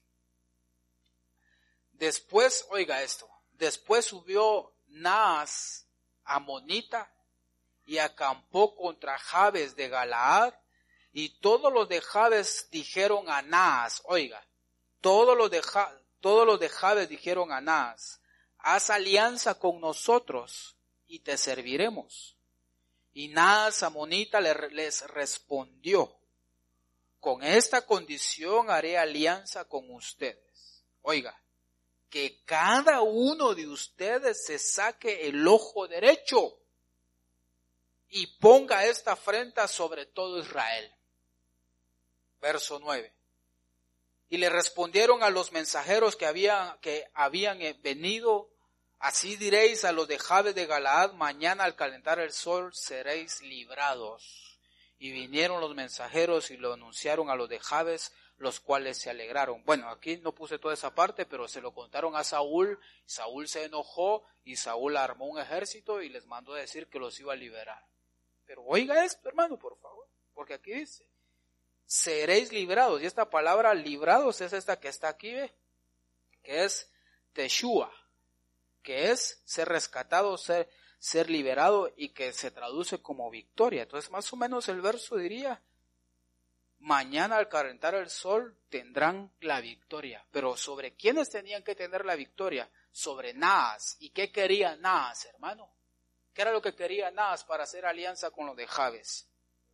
Después, oiga esto. Después subió Naas amonita y acampó contra Jabes de Galaad, y todos los de Jabes dijeron a Naas, oiga, todos los de Jabes dijeron a Naas, haz alianza con nosotros y te serviremos. Y Naas amonita les respondió, con esta condición haré alianza con ustedes. Oiga, que cada uno de ustedes se saque el ojo derecho y ponga esta afrenta sobre todo Israel. Verso 9. Y le respondieron a los mensajeros que habían venido, así diréis a los de Jabes de Galaad, mañana al calentar el sol seréis librados. Y vinieron los mensajeros y lo anunciaron a los de Jabes, los cuales se alegraron. Bueno, aquí no puse toda esa parte, pero se lo contaron a Saúl. Saúl se enojó y Saúl armó un ejército y les mandó a decir que los iba a liberar. Pero oiga esto, hermano, por favor, porque aquí dice, seréis librados. Y esta palabra librados es esta que está aquí, ¿ve? Que es Teshua, que es ser rescatado, ser liberado, y que se traduce como victoria. Entonces, más o menos el verso diría, mañana al calentar el sol tendrán la victoria. Pero ¿sobre quiénes tenían que tener la victoria? Sobre Naas. ¿Y qué quería Naas, hermano? ¿Qué era lo que quería Naas para hacer alianza con los de Jabes?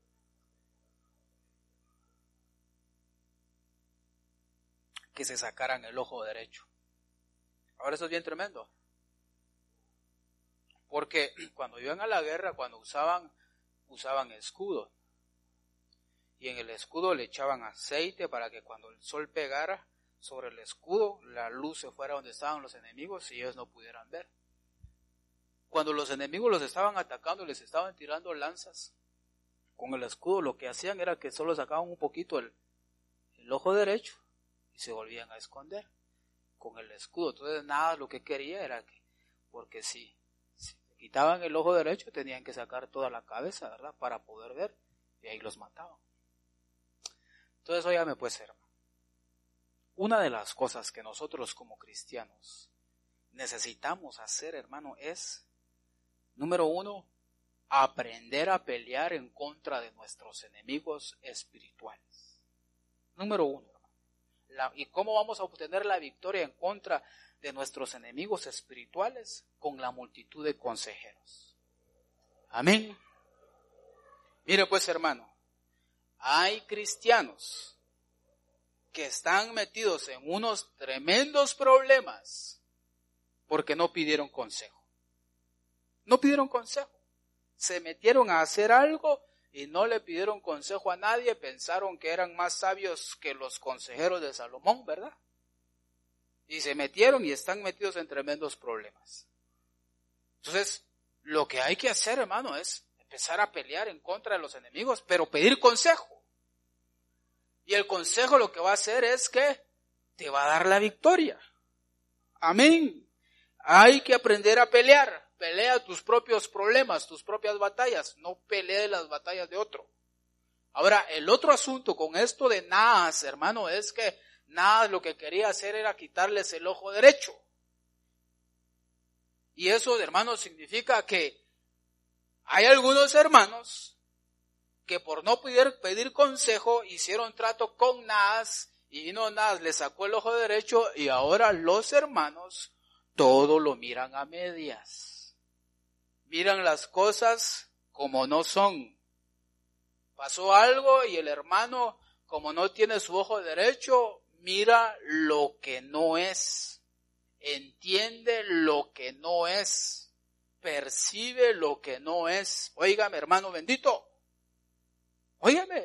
Que se sacaran el ojo derecho. Ahora eso es bien tremendo. Porque cuando iban a la guerra, cuando usaban escudo. Y en el escudo le echaban aceite para que cuando el sol pegara sobre el escudo, la luz se fuera donde estaban los enemigos y ellos no pudieran ver. Cuando los enemigos los estaban atacando y les estaban tirando lanzas, con el escudo lo que hacían era que solo sacaban un poquito el ojo derecho y se volvían a esconder con el escudo. Entonces nada, lo que quería era que, porque si quitaban el ojo derecho tenían que sacar toda la cabeza, ¿verdad? Para poder ver, y ahí los mataban. Entonces, óigame pues, hermano, una de las cosas que nosotros como cristianos necesitamos hacer, hermano, es, número 1, aprender a pelear en contra de nuestros enemigos espirituales. Número 1, hermano. ¿Y cómo vamos a obtener la victoria en contra de nuestros enemigos espirituales? Con la multitud de consejeros. Amén. Mire pues, hermano, hay cristianos que están metidos en unos tremendos problemas porque no pidieron consejo. No pidieron consejo. Se metieron a hacer algo y no le pidieron consejo a nadie. Pensaron que eran más sabios que los consejeros de Salomón, ¿verdad? Y se metieron y están metidos en tremendos problemas. Entonces, lo que hay que hacer, hermano, es empezar a pelear en contra de los enemigos, pero pedir consejo. Y el consejo lo que va a hacer es que te va a dar la victoria. Amén. Hay que aprender a pelear. Pelea tus propios problemas, tus propias batallas. No pelee las batallas de otro. Ahora, el otro asunto con esto de Naas, hermano, es que Naas lo que quería hacer era quitarles el ojo derecho. Y eso, hermano, significa que hay algunos hermanos que por no poder pedir consejo hicieron trato con Naas y vino Naas, le sacó el ojo derecho y ahora los hermanos todo lo miran a medias. Miran las cosas como no son. Pasó algo y el hermano, como no tiene su ojo derecho, mira lo que no es. Entiende lo que no es. Percibe lo que no es. Óigame, hermano bendito. Óigame.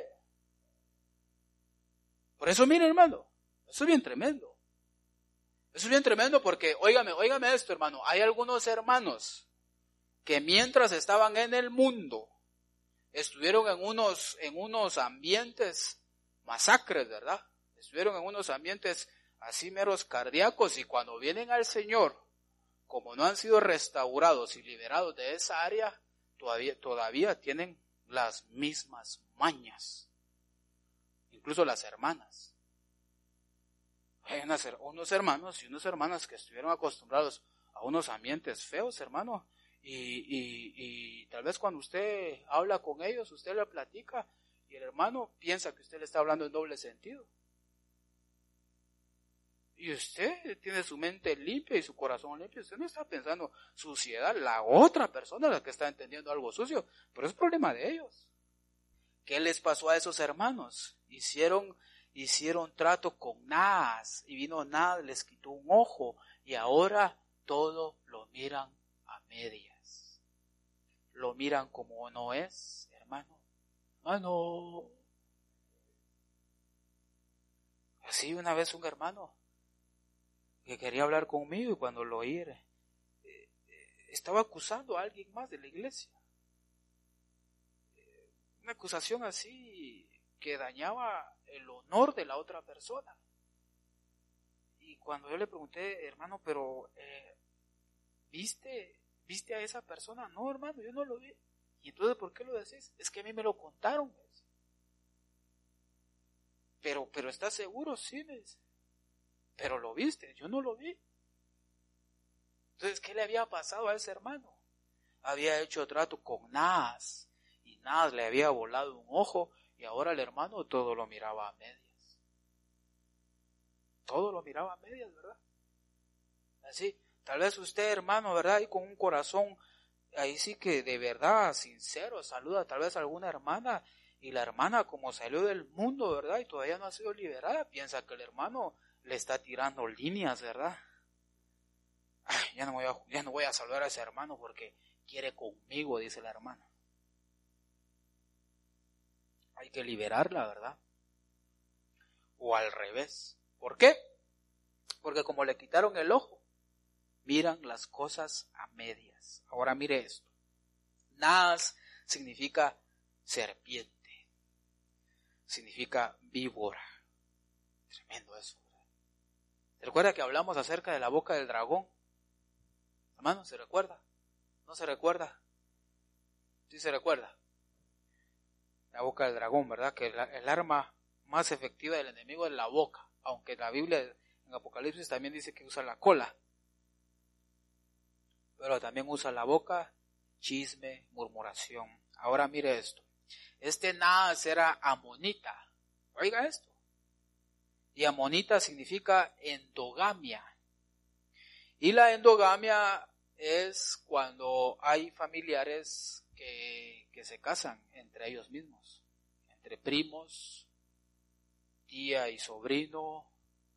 Por eso, mire, hermano, eso es bien tremendo. Eso es bien tremendo porque, óigame esto, hermano. Hay algunos hermanos que mientras estaban en el mundo, estuvieron en unos ambientes masacres, ¿verdad? Estuvieron en unos ambientes así meros cardíacos y cuando vienen al Señor, como no han sido restaurados y liberados de esa área, todavía tienen las mismas mañas. Incluso las hermanas. Hay unos hermanos y unas hermanas que estuvieron acostumbrados a unos ambientes feos, hermano, y tal vez cuando usted habla con ellos, usted le platica y el hermano piensa que usted le está hablando en doble sentido. Y usted tiene su mente limpia y su corazón limpio. Usted no está pensando suciedad. La otra persona es la que está entendiendo algo sucio. Pero es problema de ellos. ¿Qué les pasó a esos hermanos? Hicieron trato con Naas. Y vino Naas, les quitó un ojo. Y ahora todo lo miran a medias. Lo miran como no es, hermano. Hermano. Así una vez un hermano que quería hablar conmigo y cuando lo oí, estaba acusando a alguien más de la iglesia. Una acusación así que dañaba el honor de la otra persona. Y cuando yo le pregunté, hermano, pero ¿viste a esa persona? No, hermano, yo no lo vi. ¿Y entonces por qué lo decís? Es que a mí me lo contaron. Pero ¿estás seguro? Sí, me dice. Pero lo viste, yo no lo vi. Entonces, ¿qué le había pasado a ese hermano? Había hecho trato con Naas y Naas le había volado un ojo y ahora el hermano todo lo miraba a medias. Todo lo miraba a medias, ¿verdad? Así, tal vez usted, hermano, ¿verdad? Y con un corazón ahí sí que de verdad, sincero, saluda tal vez a alguna hermana y la hermana como salió del mundo, ¿verdad? Y todavía no ha sido liberada, piensa que el hermano le está tirando líneas, ¿verdad? Ay, ya no voy a saludar a ese hermano porque quiere conmigo, dice la hermana. Hay que liberarla, ¿verdad? O al revés. ¿Por qué? Porque como le quitaron el ojo, miran las cosas a medias. Ahora mire esto. Naas significa serpiente. Significa víbora. Tremendo eso. ¿Se recuerda que hablamos acerca de la boca del dragón? Hermano, ¿se recuerda? ¿No se recuerda? Sí se recuerda. La boca del dragón, ¿verdad? Que el arma más efectiva del enemigo es la boca. Aunque la Biblia en Apocalipsis también dice que usa la cola. Pero también usa la boca, chisme, murmuración. Ahora mire esto. Este Naas era amonita. Oiga esto. Y amonita significa endogamia. Y la endogamia es cuando hay familiares que que se casan entre ellos mismos, entre primos, tía y sobrino,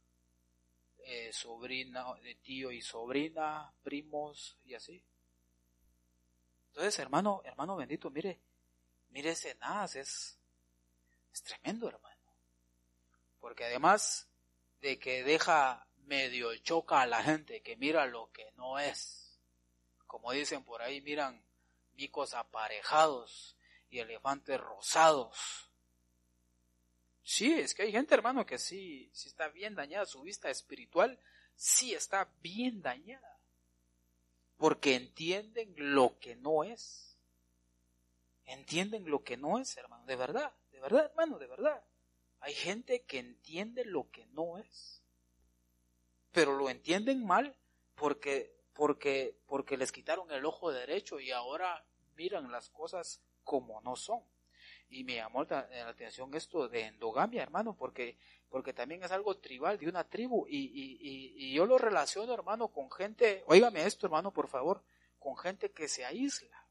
sobrina de tío y sobrina, primos y así. Entonces, hermano bendito, mire ese Nahas, es tremendo, hermano. Porque además de que deja medio choca a la gente que mira lo que no es. Como dicen por ahí, miran micos aparejados y elefantes rosados. Sí, es que hay gente, hermano, que sí está bien dañada, su vista espiritual sí está bien dañada. Porque entienden lo que no es. Entienden lo que no es, hermano, de verdad, hermano, de verdad. Hay gente que entiende lo que no es. Pero lo entienden mal porque les quitaron el ojo derecho y ahora miran las cosas como no son. Y me llamó la atención esto de endogamia, hermano, porque también es algo tribal de una tribu y yo lo relaciono, hermano, con gente, óigame esto, hermano, por favor, con gente que se aísla.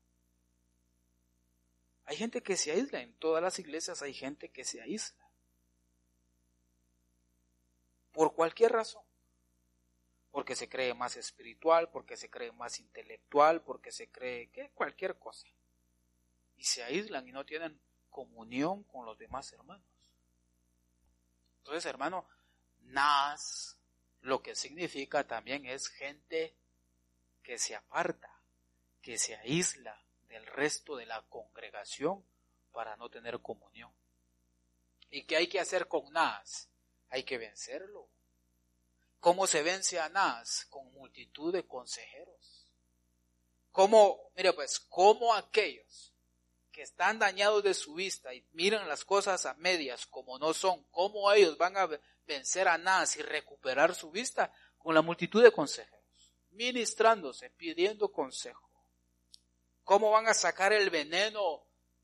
Hay gente que se aísla, en todas las iglesias hay gente que se aísla. Por cualquier razón. Porque se cree más espiritual, porque se cree más intelectual, porque se cree que cualquier cosa. Y se aíslan y no tienen comunión con los demás hermanos. Entonces, hermano, Nahas, lo que significa también es gente que se aparta, que se aísla del resto de la congregación para no tener comunión. ¿Y qué hay que hacer con Nahas? Hay que vencerlo. ¿Cómo se vence a Nahas? Con multitud de consejeros. ¿Cómo aquellos que están dañados de su vista y miran las cosas a medias como no son, cómo ellos van a vencer a Nahas y recuperar su vista? Con la multitud de consejeros, ministrándose, pidiendo consejo. ¿Cómo van a sacar el veneno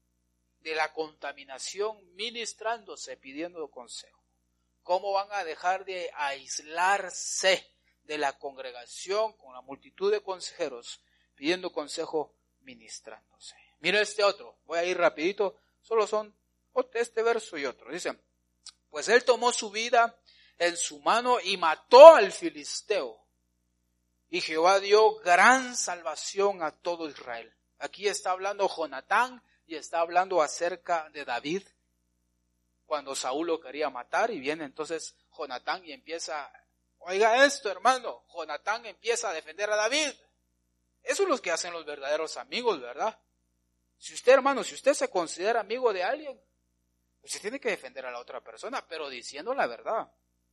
de la contaminación? Ministrándose, pidiendo consejo. ¿Cómo van a dejar de aislarse de la congregación con la multitud de consejeros, pidiendo consejo, ministrándose? Mira este otro, voy a ir rapidito, solo son este verso y otro. Dice, pues él tomó su vida en su mano y mató al filisteo. Y Jehová dio gran salvación a todo Israel. Aquí está hablando Jonatán y está hablando acerca de David. Cuando Saúl lo quería matar y viene entonces Jonatán y empieza, oiga esto, hermano, Jonatán empieza a defender a David. Eso es lo que hacen los verdaderos amigos, ¿verdad? Si usted, hermano, si usted se considera amigo de alguien, usted tiene que defender a la otra persona, pero diciendo la verdad.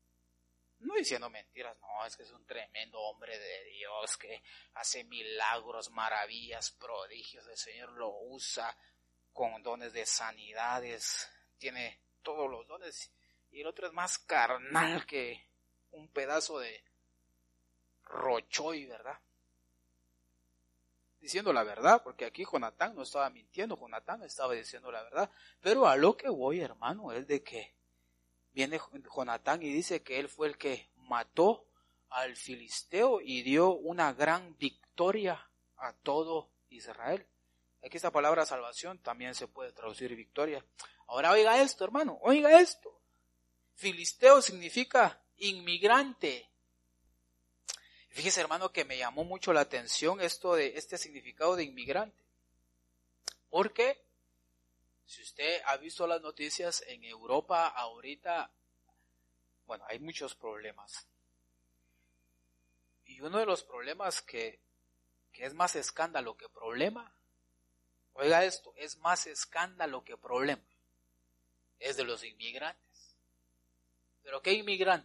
No diciendo mentiras, no, es que es un tremendo hombre de Dios que hace milagros, maravillas, prodigios, el Señor lo usa con dones de sanidades, tiene todos los dones, y el otro es más carnal que un pedazo de rochoy, ¿verdad? Diciendo la verdad, porque aquí Jonatán no estaba mintiendo, Jonatán estaba diciendo la verdad, pero a lo que voy, hermano, es de que viene Jonatán y dice que él fue el que mató al filisteo y dio una gran victoria a todo Israel. Aquí esta palabra salvación también se puede traducir victoria. Ahora oiga esto, hermano, oiga esto. Filisteo significa inmigrante. Fíjese, hermano, que me llamó mucho la atención esto de este significado de inmigrante. Porque si usted ha visto las noticias en Europa ahorita, bueno, hay muchos problemas. Y uno de los problemas que es más escándalo que problema, oiga esto, es más escándalo que problema, es de los inmigrantes. ¿Pero qué inmigrantes?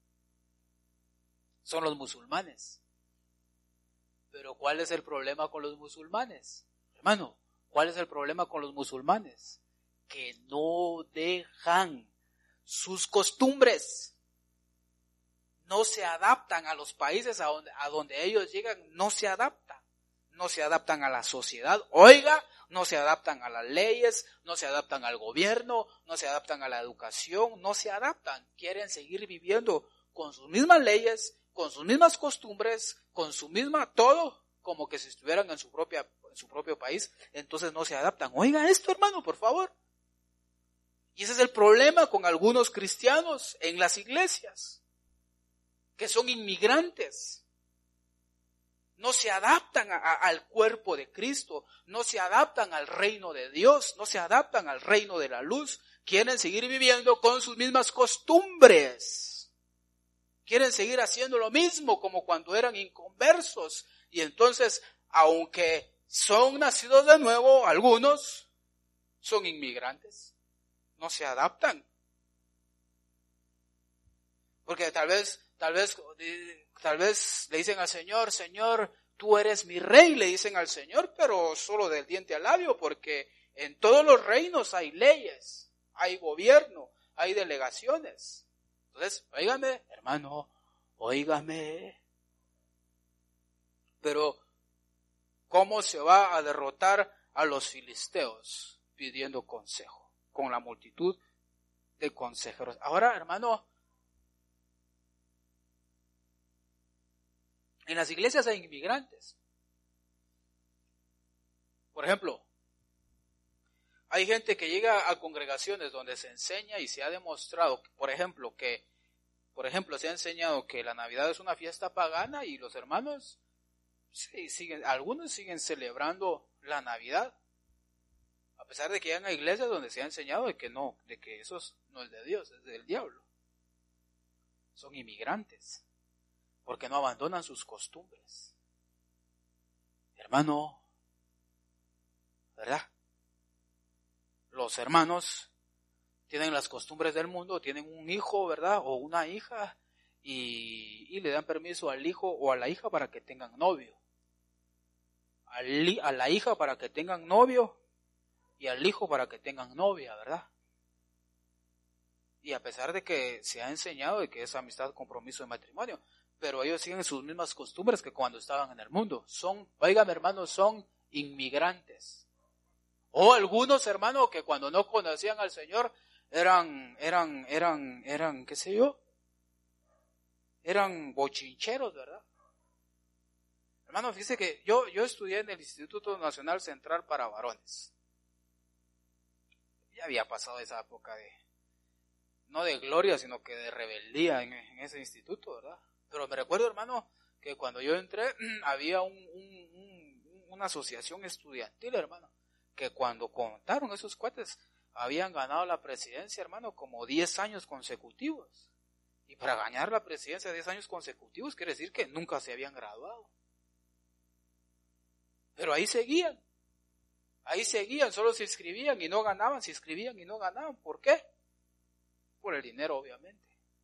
Son los musulmanes. ¿Pero cuál es el problema con los musulmanes? Hermano, ¿cuál es el problema con los musulmanes? Que no dejan sus costumbres. No se adaptan a los países a donde ellos llegan, no se adaptan. No se adaptan a la sociedad, oiga, no se adaptan a las leyes, no se adaptan al gobierno, no se adaptan a la educación, no se adaptan. Quieren seguir viviendo con sus mismas leyes, con sus mismas costumbres, con su misma todo, como que si estuvieran en su propio país, entonces no se adaptan. Oiga esto, hermano, por favor. Y ese es el problema con algunos cristianos en las iglesias, que son inmigrantes. No se adaptan al cuerpo de Cristo, no se adaptan al reino de Dios, no se adaptan al reino de la luz. Quieren seguir viviendo con sus mismas costumbres. Quieren seguir haciendo lo mismo como cuando eran inconversos. Y entonces, aunque son nacidos de nuevo, algunos son inmigrantes. No se adaptan. Porque tal vez le dicen al Señor, Señor, tú eres mi rey, le dicen al Señor, pero solo del diente al labio, porque en todos los reinos hay leyes, hay gobierno, hay delegaciones. Entonces, óigame, hermano, óigame. Pero, ¿cómo se va a derrotar a los filisteos? Pidiendo consejo, con la multitud de consejeros. Ahora, hermano, en las iglesias hay inmigrantes. Por ejemplo, hay gente que llega a congregaciones donde se enseña y se ha demostrado, por ejemplo, se ha enseñado que la Navidad es una fiesta pagana y los hermanos algunos siguen celebrando la Navidad. A pesar de que llegan a iglesias donde se ha enseñado de que eso no es de Dios, es del diablo. Son inmigrantes. Porque no abandonan sus costumbres. Hermano, ¿verdad? Los hermanos tienen las costumbres del mundo, tienen un hijo, ¿verdad? O una hija, y le dan permiso al hijo o a la hija para que tengan novio. A la hija para que tengan novio y al hijo para que tengan novia, ¿verdad? Y a pesar de que se ha enseñado de que es amistad, compromiso y matrimonio, pero ellos siguen sus mismas costumbres que cuando estaban en el mundo. Oigan, hermanos, son inmigrantes. O algunos, hermanos, que cuando no conocían al Señor, eran, qué sé yo, eran bochincheros, ¿verdad? Hermano, fíjese que yo estudié en el Instituto Nacional Central para Varones. Ya había pasado esa época no de gloria, sino que de rebeldía en ese instituto, ¿verdad? Pero me recuerdo, hermano, que cuando yo entré, había una asociación estudiantil, hermano, que cuando contaron esos cuates, habían ganado la presidencia, hermano, como 10 años consecutivos. Y para ganar la presidencia 10 años consecutivos, quiere decir que nunca se habían graduado. Pero ahí seguían, solo se inscribían y no ganaban, se inscribían y no ganaban. ¿Por qué? Por el dinero, obviamente.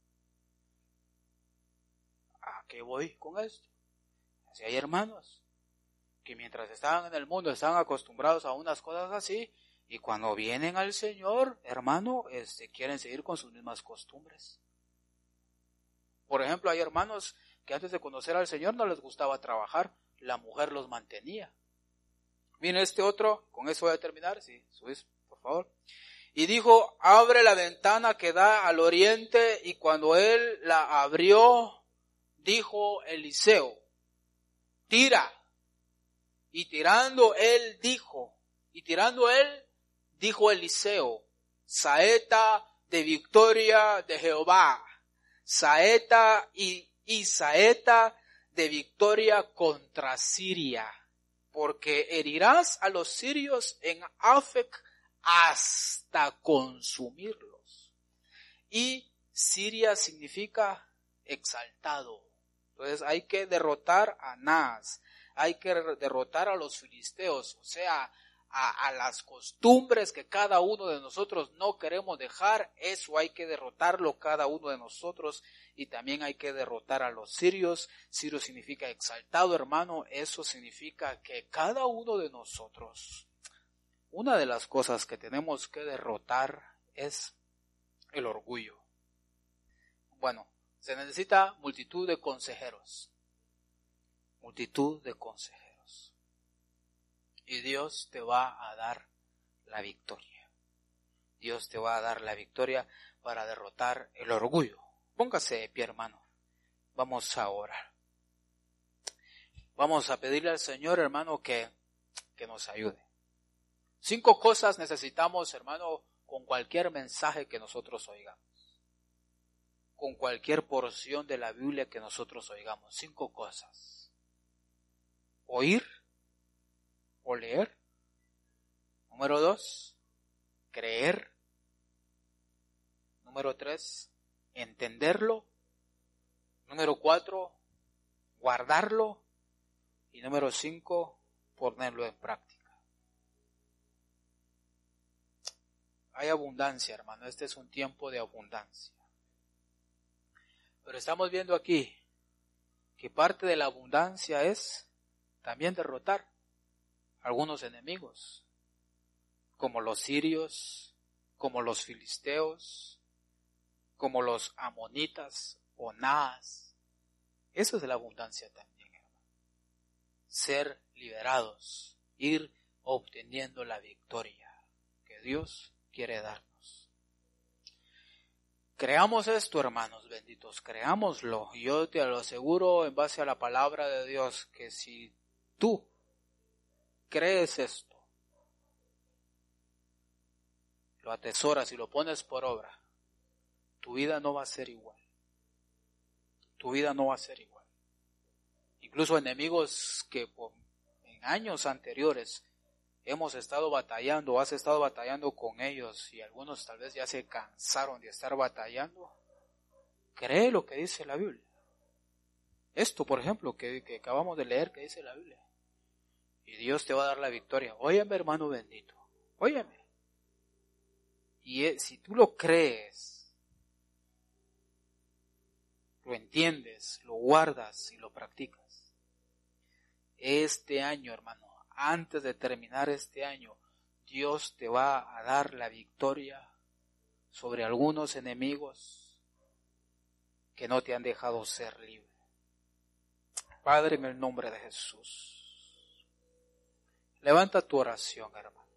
¿A qué voy con esto? Así hay hermanos que mientras estaban en el mundo estaban acostumbrados a unas cosas así, y cuando vienen al Señor, hermano, quieren seguir con sus mismas costumbres. Por ejemplo, hay hermanos que antes de conocer al Señor no les gustaba trabajar, la mujer los mantenía. Miren este otro, con eso voy a terminar, sí, subís, por favor. Y dijo, abre la ventana que da al oriente, y cuando él la abrió, dijo Eliseo, tira. Y tirando él, dijo Eliseo, saeta de victoria de Jehová, saeta y saeta de victoria contra Siria, porque herirás a los sirios en Afec hasta consumirlos. Y Siria significa exaltado. Entonces hay que derrotar a Anás, hay que derrotar a los filisteos, o sea, a las costumbres que cada uno de nosotros no queremos dejar. Eso hay que derrotarlo cada uno de nosotros, y también hay que derrotar a los sirios. Sirio significa exaltado, hermano. Eso significa que cada uno de nosotros, una de las cosas que tenemos que derrotar es el orgullo. Bueno, se necesita multitud de consejeros. Multitud de consejeros. Y Dios te va a dar la victoria. Dios te va a dar la victoria para derrotar el orgullo. Póngase de pie, hermano. Vamos a orar. Vamos a pedirle al Señor, hermano, que nos ayude. 5 cosas necesitamos, hermano, con cualquier mensaje que nosotros oigamos. Con cualquier porción de la Biblia que nosotros oigamos. 5 cosas. Oír o leer. Número 2, creer. Número 3, entenderlo. Número 4, guardarlo. Y número 5, ponerlo en práctica. Hay abundancia, hermano. Este es un tiempo de abundancia. Pero estamos viendo aquí que parte de la abundancia es también derrotar algunos enemigos, como los sirios, como los filisteos, como los amonitas o naas. Eso es la abundancia también, hermano. Ser liberados, ir obteniendo la victoria que Dios quiere darnos. Creamos esto, hermanos benditos, creámoslo. Yo te lo aseguro en base a la palabra de Dios que si tú crees esto, lo atesoras y lo pones por obra, tu vida no va a ser igual. Tu vida no va a ser igual. Incluso enemigos que en años anteriores hemos estado batallando, has estado batallando con ellos y algunos tal vez ya se cansaron de estar batallando. Cree lo que dice la Biblia. Esto, por ejemplo, que acabamos de leer, que dice la Biblia. Y Dios te va a dar la victoria. Óyeme, hermano bendito. Óyeme. Y si tú lo crees, lo entiendes, lo guardas y lo practicas, este año, hermano, antes de terminar este año, Dios te va a dar la victoria sobre algunos enemigos que no te han dejado ser libre. Padre, en el nombre de Jesús, levanta tu oración, hermano.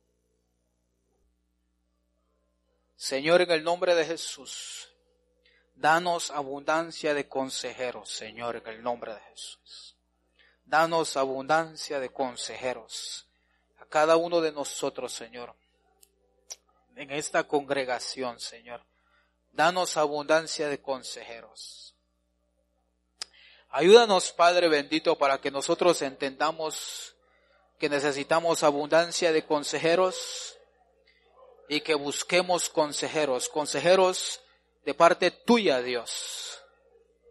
Señor, en el nombre de Jesús, danos abundancia de consejeros, Señor, en el nombre de Jesús. Danos abundancia de consejeros a cada uno de nosotros, Señor, en esta congregación, Señor. Danos abundancia de consejeros. Ayúdanos, Padre bendito, para que nosotros entendamos que necesitamos abundancia de consejeros y que busquemos consejeros de parte tuya, Dios.